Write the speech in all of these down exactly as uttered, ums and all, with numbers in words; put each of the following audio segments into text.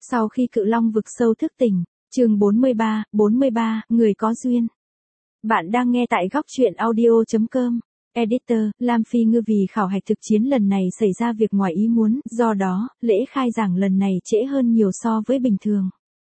Sau khi cự long vực sâu thức tỉnh, chương bốn mươi ba, bốn mươi ba, người có duyên. Bạn đang nghe tại góc truyện audio chấm com. Editor, Lam Phi Ngư vì khảo hạch thực chiến lần này xảy ra việc ngoài ý muốn, do đó, lễ khai giảng lần này trễ hơn nhiều so với bình thường.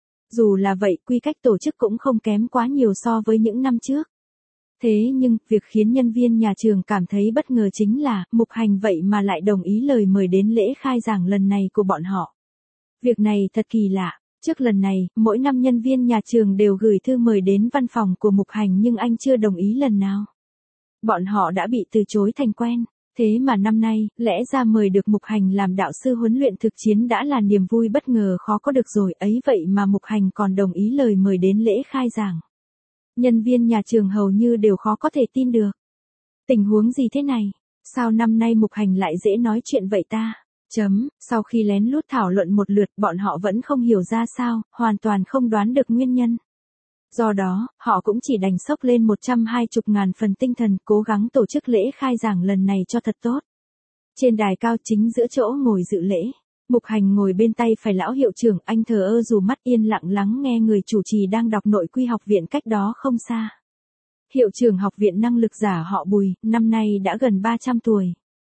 Dù là vậy, quy cách tổ chức cũng không kém quá nhiều so với những năm trước. Thế nhưng, việc khiến nhân viên nhà trường cảm thấy bất ngờ chính là, Mục Hành vậy mà lại đồng ý lời mời đến lễ khai giảng lần này của bọn họ. Việc này thật kỳ lạ. Trước lần này, mỗi năm nhân viên nhà trường đều gửi thư mời đến văn phòng của Mục Hành nhưng anh chưa đồng ý lần nào. Bọn họ đã bị từ chối thành quen. Thế mà năm nay, lẽ ra mời được Mục Hành làm đạo sư huấn luyện thực chiến đã là niềm vui bất ngờ khó có được rồi, ấy vậy mà Mục Hành còn đồng ý lời mời đến lễ khai giảng. Nhân viên nhà trường hầu như đều khó có thể tin được. Tình huống gì thế này? Sao năm nay Mục Hành lại dễ nói chuyện vậy ta? Chấm, sau khi lén lút thảo luận một lượt, bọn họ vẫn không hiểu ra sao, hoàn toàn không đoán được nguyên nhân. Do đó, họ cũng chỉ đành xốc lên một trăm hai mươi ngàn phần tinh thần, cố gắng tổ chức lễ khai giảng lần này cho thật tốt. Trên đài cao chính giữa chỗ ngồi dự lễ, Mục Hành ngồi bên tay phải lão hiệu trưởng, anh thờ ơ dù mắt yên lặng lắng nghe người chủ trì đang đọc nội quy học viện cách đó không xa. Hiệu trưởng học viện năng lực giả họ Bùi, năm nay đã gần ba trăm tuổi.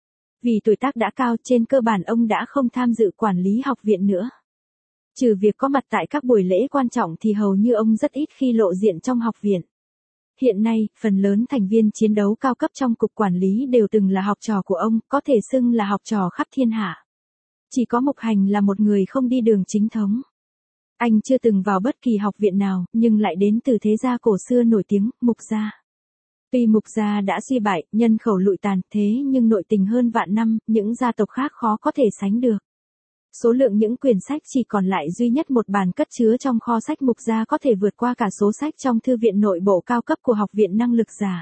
Vì tuổi tác đã cao, trên cơ bản ông đã không tham dự quản lý học viện nữa. Trừ việc có mặt tại các buổi lễ quan trọng thì hầu như ông rất ít khi lộ diện trong học viện. Hiện nay, phần lớn thành viên chiến đấu cao cấp trong cục quản lý đều từng là học trò của ông, có thể xưng là học trò khắp thiên hạ. Chỉ có Mục Hành là một người không đi đường chính thống. Anh chưa từng vào bất kỳ học viện nào, nhưng lại đến từ thế gia cổ xưa nổi tiếng, Mục gia. Tuy Mục gia đã suy bại, nhân khẩu lụi tàn, thế nhưng nội tình hơn vạn năm, những gia tộc khác khó có thể sánh được. Số lượng những quyển sách chỉ còn lại duy nhất một bàn cất chứa trong kho sách Mục gia có thể vượt qua cả số sách trong thư viện nội bộ cao cấp của học viện năng lực giả.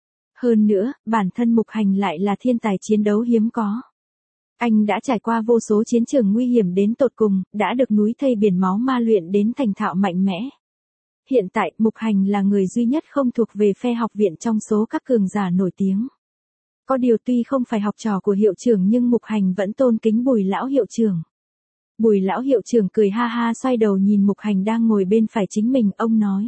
Hơn nữa, bản thân Mục Hành lại là thiên tài chiến đấu hiếm có. Anh đã trải qua vô số chiến trường nguy hiểm đến tột cùng, đã được núi thây biển máu ma luyện đến thành thạo mạnh mẽ. Hiện tại, Mục Hành là người duy nhất không thuộc về phe học viện trong số các cường giả nổi tiếng. Có điều tuy không phải học trò của hiệu trưởng nhưng Mục Hành vẫn tôn kính Bùi lão hiệu trưởng. Bùi lão hiệu trưởng cười ha ha xoay đầu nhìn Mục Hành đang ngồi bên phải chính mình, ông nói.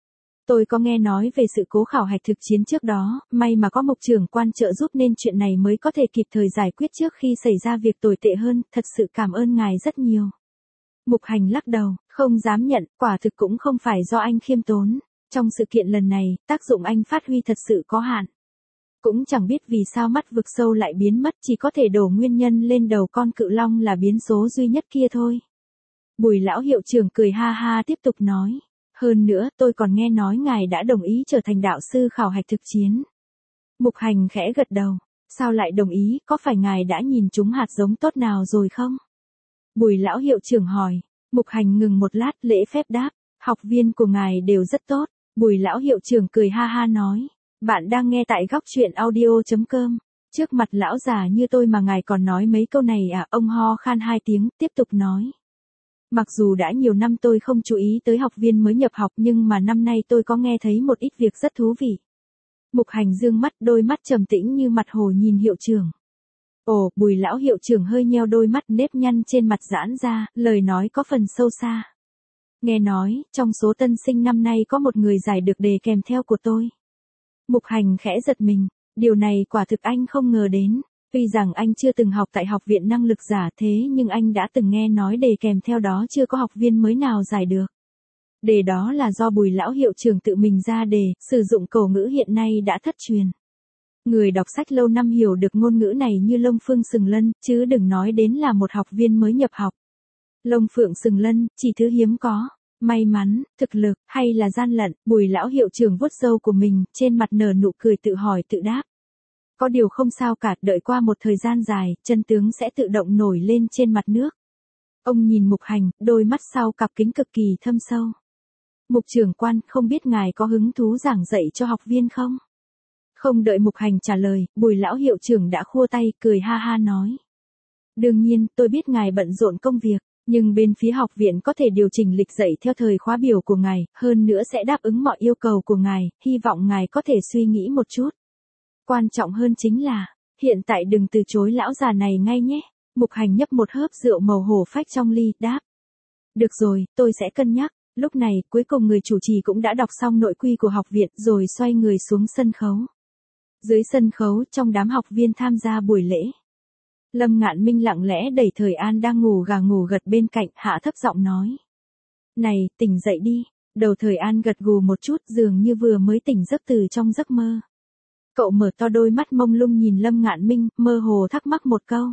Tôi có nghe nói về sự cố khảo hạch thực chiến trước đó, may mà có Mục trưởng quan trợ giúp nên chuyện này mới có thể kịp thời giải quyết trước khi xảy ra việc tồi tệ hơn, thật sự cảm ơn ngài rất nhiều. Mục Hành lắc đầu, không dám nhận, quả thực cũng không phải do anh khiêm tốn. Trong sự kiện lần này, tác dụng anh phát huy thật sự có hạn. Cũng chẳng biết vì sao mắt vực sâu lại biến mất, chỉ có thể đổ nguyên nhân lên đầu con cự long là biến số duy nhất kia thôi. Bùi lão hiệu trưởng cười ha ha tiếp tục nói. Hơn nữa, tôi còn nghe nói ngài đã đồng ý trở thành đạo sư khảo hạch thực chiến. Mục Hành khẽ gật đầu. Sao lại đồng ý, có phải ngài đã nhìn trúng hạt giống tốt nào rồi không? Bùi lão hiệu trưởng hỏi. Mục Hành ngừng một lát, lễ phép đáp. Học viên của ngài đều rất tốt. Bùi lão hiệu trưởng cười ha ha nói. Bạn đang nghe tại góc truyện audio chấm com. Trước mặt lão già như tôi mà ngài còn nói mấy câu này à? Ông ho khan hai tiếng, tiếp tục nói. Mặc dù đã nhiều năm tôi không chú ý tới học viên mới nhập học nhưng mà năm nay tôi có nghe thấy một ít việc rất thú vị. Mục Hành dương mắt, đôi mắt trầm tĩnh như mặt hồ nhìn hiệu trưởng. Ồ, Bùi lão hiệu trưởng hơi nheo đôi mắt, nếp nhăn trên mặt giãn ra, lời nói có phần sâu xa. Nghe nói, trong số tân sinh năm nay có một người giải được đề kèm theo của tôi. Mục Hành khẽ giật mình, điều này quả thực anh không ngờ đến. Tuy rằng anh chưa từng học tại học viện năng lực giả thế nhưng anh đã từng nghe nói đề kèm theo đó chưa có học viên mới nào giải được. Đề đó là do Bùi lão hiệu trưởng tự mình ra đề, sử dụng cầu ngữ hiện nay đã thất truyền. Người đọc sách lâu năm hiểu được ngôn ngữ này như lông phương sừng lân, chứ đừng nói đến là một học viên mới nhập học. Lông phượng sừng lân, chỉ thứ hiếm có. May mắn, thực lực, hay là gian lận, Bùi lão hiệu trưởng vuốt râu của mình, trên mặt nở nụ cười tự hỏi tự đáp. Có điều không sao cả, đợi qua một thời gian dài, chân tướng sẽ tự động nổi lên trên mặt nước. Ông nhìn Mục Hành, đôi mắt sau cặp kính cực kỳ thâm sâu. Mục trưởng quan, không biết ngài có hứng thú giảng dạy cho học viên không? Không đợi Mục Hành trả lời, Bùi lão hiệu trưởng đã khua tay, cười ha ha nói. Đương nhiên, tôi biết ngài bận rộn công việc, nhưng bên phía học viện có thể điều chỉnh lịch dạy theo thời khóa biểu của ngài, hơn nữa sẽ đáp ứng mọi yêu cầu của ngài, hy vọng ngài có thể suy nghĩ một chút. Quan trọng hơn chính là, hiện tại đừng từ chối lão già này ngay nhé. Mục Hành nhấp một hớp rượu màu hổ phách trong ly, đáp. Được rồi, tôi sẽ cân nhắc. Lúc này, cuối cùng người chủ trì cũng đã đọc xong nội quy của học viện rồi xoay người xuống sân khấu. Dưới sân khấu, trong đám học viên tham gia buổi lễ, Lâm Ngạn Minh lặng lẽ đẩy Thời An đang ngủ gà ngủ gật bên cạnh, hạ thấp giọng nói. Này, tỉnh dậy đi. Đầu Thời An gật gù một chút, dường như vừa mới tỉnh giấc từ trong giấc mơ. Cậu mở to đôi mắt mông lung nhìn Lâm Ngạn Minh, mơ hồ thắc mắc một câu.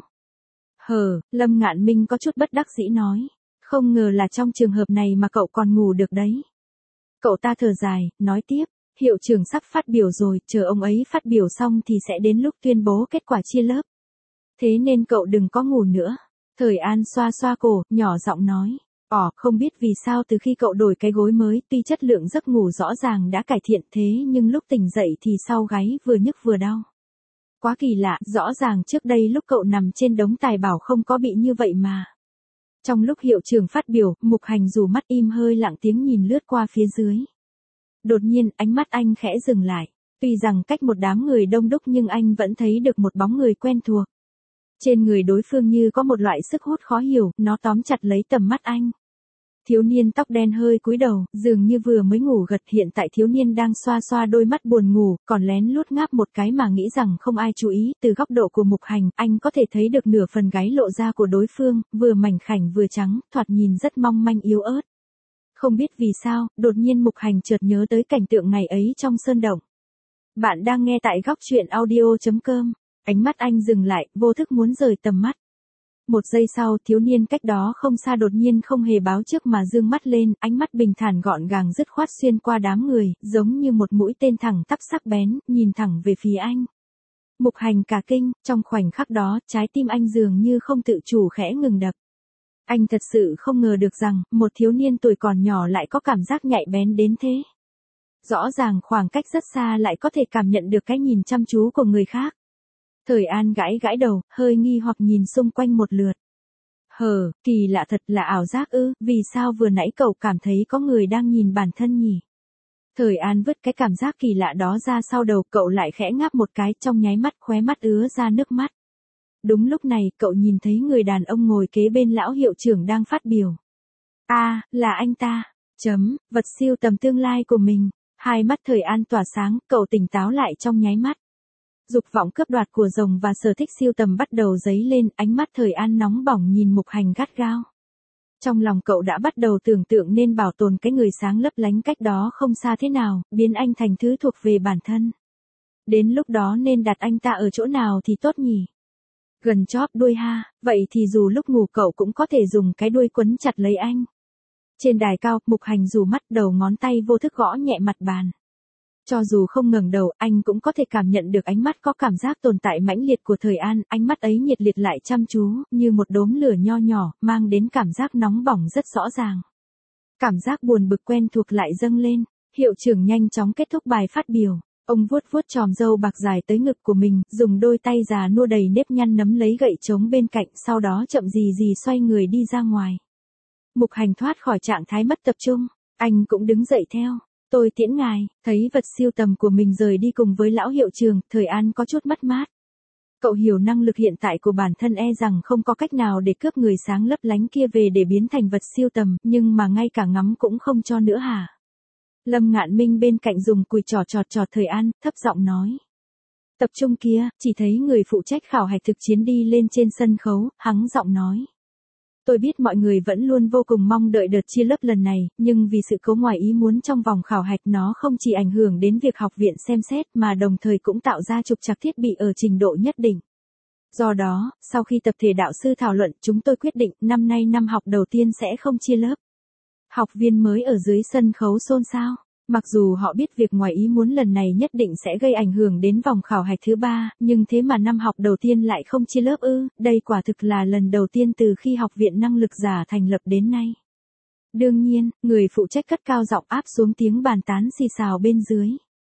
Hờ, Lâm Ngạn Minh có chút bất đắc dĩ nói. Không ngờ là trong trường hợp này mà cậu còn ngủ được đấy. Cậu ta thở dài, nói tiếp. Hiệu trưởng sắp phát biểu rồi, chờ ông ấy phát biểu xong thì sẽ đến lúc tuyên bố kết quả chia lớp. Thế nên cậu đừng có ngủ nữa. Thời An xoa xoa cổ, nhỏ giọng nói. Ồ, không biết vì sao từ khi cậu đổi cái gối mới, tuy chất lượng giấc ngủ rõ ràng đã cải thiện thế nhưng lúc tỉnh dậy thì sau gáy vừa nhức vừa đau. Quá kỳ lạ, rõ ràng trước đây lúc cậu nằm trên đống tài bảo không có bị như vậy mà. Trong lúc hiệu trưởng phát biểu, Mục Hành dù mắt im hơi lặng tiếng nhìn lướt qua phía dưới. Đột nhiên, ánh mắt anh khẽ dừng lại. Tuy rằng cách một đám người đông đúc nhưng anh vẫn thấy được một bóng người quen thuộc. Trên người đối phương như có một loại sức hút khó hiểu, nó tóm chặt lấy tầm mắt anh. Thiếu niên tóc đen hơi cúi đầu, dường như vừa mới ngủ gật, hiện tại thiếu niên đang xoa xoa đôi mắt buồn ngủ, còn lén lút ngáp một cái mà nghĩ rằng không ai chú ý. Từ góc độ của Mục Hành, anh có thể thấy được nửa phần gáy lộ ra của đối phương, vừa mảnh khảnh vừa trắng, thoạt nhìn rất mong manh yếu ớt. Không biết vì sao, đột nhiên Mục Hành chợt nhớ tới cảnh tượng ngày ấy trong sơn động. Bạn đang nghe tại góc truyện audio chấm com. Ánh mắt anh dừng lại, vô thức muốn rời tầm mắt. Một giây sau, thiếu niên cách đó không xa đột nhiên không hề báo trước mà dương mắt lên, ánh mắt bình thản gọn gàng dứt khoát xuyên qua đám người, giống như một mũi tên thẳng tắp sắc bén, nhìn thẳng về phía anh. Mục Hành cả kinh, trong khoảnh khắc đó, trái tim anh dường như không tự chủ khẽ ngừng đập. Anh thật sự không ngờ được rằng, một thiếu niên tuổi còn nhỏ lại có cảm giác nhạy bén đến thế. Rõ ràng khoảng cách rất xa lại có thể cảm nhận được cái nhìn chăm chú của người khác. Thời An gãi gãi đầu, hơi nghi hoặc nhìn xung quanh một lượt. Hờ, kỳ lạ thật, là ảo giác ư, vì sao vừa nãy cậu cảm thấy có người đang nhìn bản thân nhỉ? Thời An vứt cái cảm giác kỳ lạ đó ra sau đầu, cậu lại khẽ ngáp một cái, trong nháy mắt khóe mắt ứa ra nước mắt. Đúng lúc này, cậu nhìn thấy người đàn ông ngồi kế bên lão hiệu trưởng đang phát biểu. A, à, là anh ta. Chấm, vật siêu tầm tương lai của mình. Hai mắt Thời An tỏa sáng, cậu tỉnh táo lại trong nháy mắt. Dục vọng cướp đoạt của rồng và sở thích siêu tầm bắt đầu dấy lên, ánh mắt Thời An nóng bỏng nhìn Mục Hành gắt gao. Trong lòng cậu đã bắt đầu tưởng tượng nên bảo tồn cái người sáng lấp lánh cách đó không xa thế nào, biến anh thành thứ thuộc về bản thân. Đến lúc đó nên đặt anh ta ở chỗ nào thì tốt nhỉ? Gần chóp đuôi ha, vậy thì dù lúc ngủ cậu cũng có thể dùng cái đuôi quấn chặt lấy anh. Trên đài cao, Mục Hành dù mắt, đầu ngón tay vô thức gõ nhẹ mặt bàn. Cho dù không ngẩng đầu, anh cũng có thể cảm nhận được ánh mắt có cảm giác tồn tại mãnh liệt của Thời An, ánh mắt ấy nhiệt liệt lại chăm chú, như một đốm lửa nho nhỏ, mang đến cảm giác nóng bỏng rất rõ ràng. Cảm giác buồn bực quen thuộc lại dâng lên, hiệu trưởng nhanh chóng kết thúc bài phát biểu. Ông vuốt vuốt chòm râu bạc dài tới ngực của mình, dùng đôi tay già nua đầy nếp nhăn nắm lấy gậy trống bên cạnh, sau đó chậm gì gì xoay người đi ra ngoài. Mục Hành thoát khỏi trạng thái mất tập trung, anh cũng đứng dậy theo. Tôi tiễn ngài, thấy vật siêu tầm của mình rời đi cùng với lão hiệu trưởng, Thời An có chút mất mát. Cậu hiểu năng lực hiện tại của bản thân e rằng không có cách nào để cướp người sáng lấp lánh kia về để biến thành vật siêu tầm, nhưng mà ngay cả ngắm cũng không cho nữa hả? Lâm Ngạn Minh bên cạnh dùng cùi trò trọt trọt Thời An, thấp giọng nói. Tập trung kia, chỉ thấy người phụ trách khảo hạch thực chiến đi lên trên sân khấu, hắng giọng nói. Tôi biết mọi người vẫn luôn vô cùng mong đợi đợt chia lớp lần này, nhưng vì sự cố ngoài ý muốn trong vòng khảo hạch nó không chỉ ảnh hưởng đến việc học viện xem xét mà đồng thời cũng tạo ra trục trặc thiết bị ở trình độ nhất định. Do đó, sau khi tập thể đạo sư thảo luận, chúng tôi quyết định năm nay năm học đầu tiên sẽ không chia lớp. Học viên mới ở dưới sân khấu xôn xao. Mặc dù họ biết việc ngoài ý muốn lần này nhất định sẽ gây ảnh hưởng đến vòng khảo hạch thứ ba, nhưng thế mà năm học đầu tiên lại không chia lớp ư, đây quả thực là lần đầu tiên từ khi học viện năng lực giả thành lập đến nay. Đương nhiên, người phụ trách cất cao giọng áp xuống tiếng bàn tán xì xào bên dưới.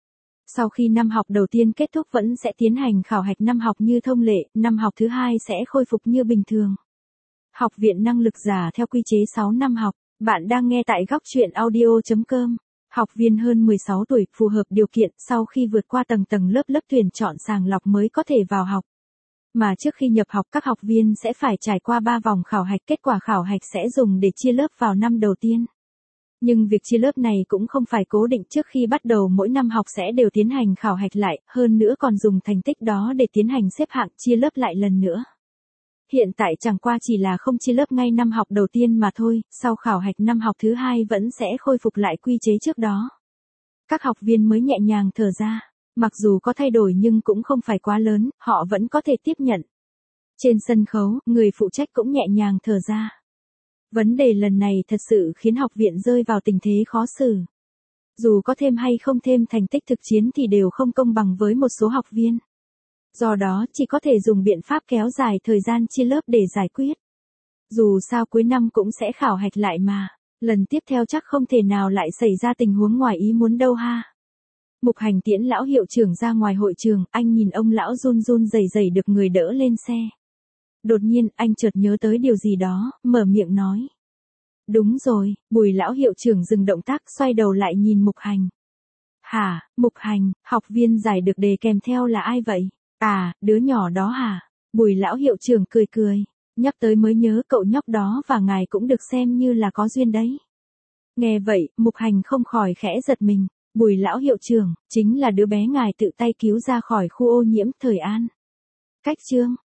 Sau khi năm học đầu tiên kết thúc vẫn sẽ tiến hành khảo hạch năm học như thông lệ, năm học thứ hai sẽ khôi phục như bình thường. Học viện năng lực giả theo quy chế sáu năm học, bạn đang nghe tại góc truyện audio chấm com. Học viên hơn mười sáu tuổi, phù hợp điều kiện, sau khi vượt qua tầng tầng lớp lớp tuyển chọn sàng lọc mới có thể vào học. Mà trước khi nhập học các học viên sẽ phải trải qua ba vòng khảo hạch, kết quả khảo hạch sẽ dùng để chia lớp vào năm đầu tiên. Nhưng việc chia lớp này cũng không phải cố định, trước khi bắt đầu mỗi năm học sẽ đều tiến hành khảo hạch lại, hơn nữa còn dùng thành tích đó để tiến hành xếp hạng chia lớp lại lần nữa. Hiện tại chẳng qua chỉ là không chia lớp ngay năm học đầu tiên mà thôi, sau khảo hạch năm học thứ hai vẫn sẽ khôi phục lại quy chế trước đó. Các học viên mới nhẹ nhàng thở ra, mặc dù có thay đổi nhưng cũng không phải quá lớn, họ vẫn có thể tiếp nhận. Trên sân khấu, người phụ trách cũng nhẹ nhàng thở ra. Vấn đề lần này thật sự khiến học viện rơi vào tình thế khó xử. Dù có thêm hay không thêm thành tích thực chiến thì đều không công bằng với một số học viên. Do đó chỉ có thể dùng biện pháp kéo dài thời gian chia lớp để giải quyết. Dù sao cuối năm cũng sẽ khảo hạch lại mà, lần tiếp theo chắc không thể nào lại xảy ra tình huống ngoài ý muốn đâu ha. Mục Hành tiễn lão hiệu trưởng ra ngoài hội trường, anh nhìn ông lão run run rẩy rẩy được người đỡ lên xe. Đột nhiên, anh chợt nhớ tới điều gì đó, mở miệng nói. Đúng rồi, Bùi lão hiệu trưởng dừng động tác, xoay đầu lại nhìn Mục Hành. Hả, Mục Hành, học viên giải được đề kèm theo là ai vậy? À, đứa nhỏ đó hả? Bùi lão hiệu trưởng cười cười, nhắc tới mới nhớ cậu nhóc đó và ngài cũng được xem như là có duyên đấy. Nghe vậy, Mục Hành không khỏi khẽ giật mình. Bùi lão hiệu trưởng, chính là đứa bé ngài tự tay cứu ra khỏi khu ô nhiễm Thời An. Cách chương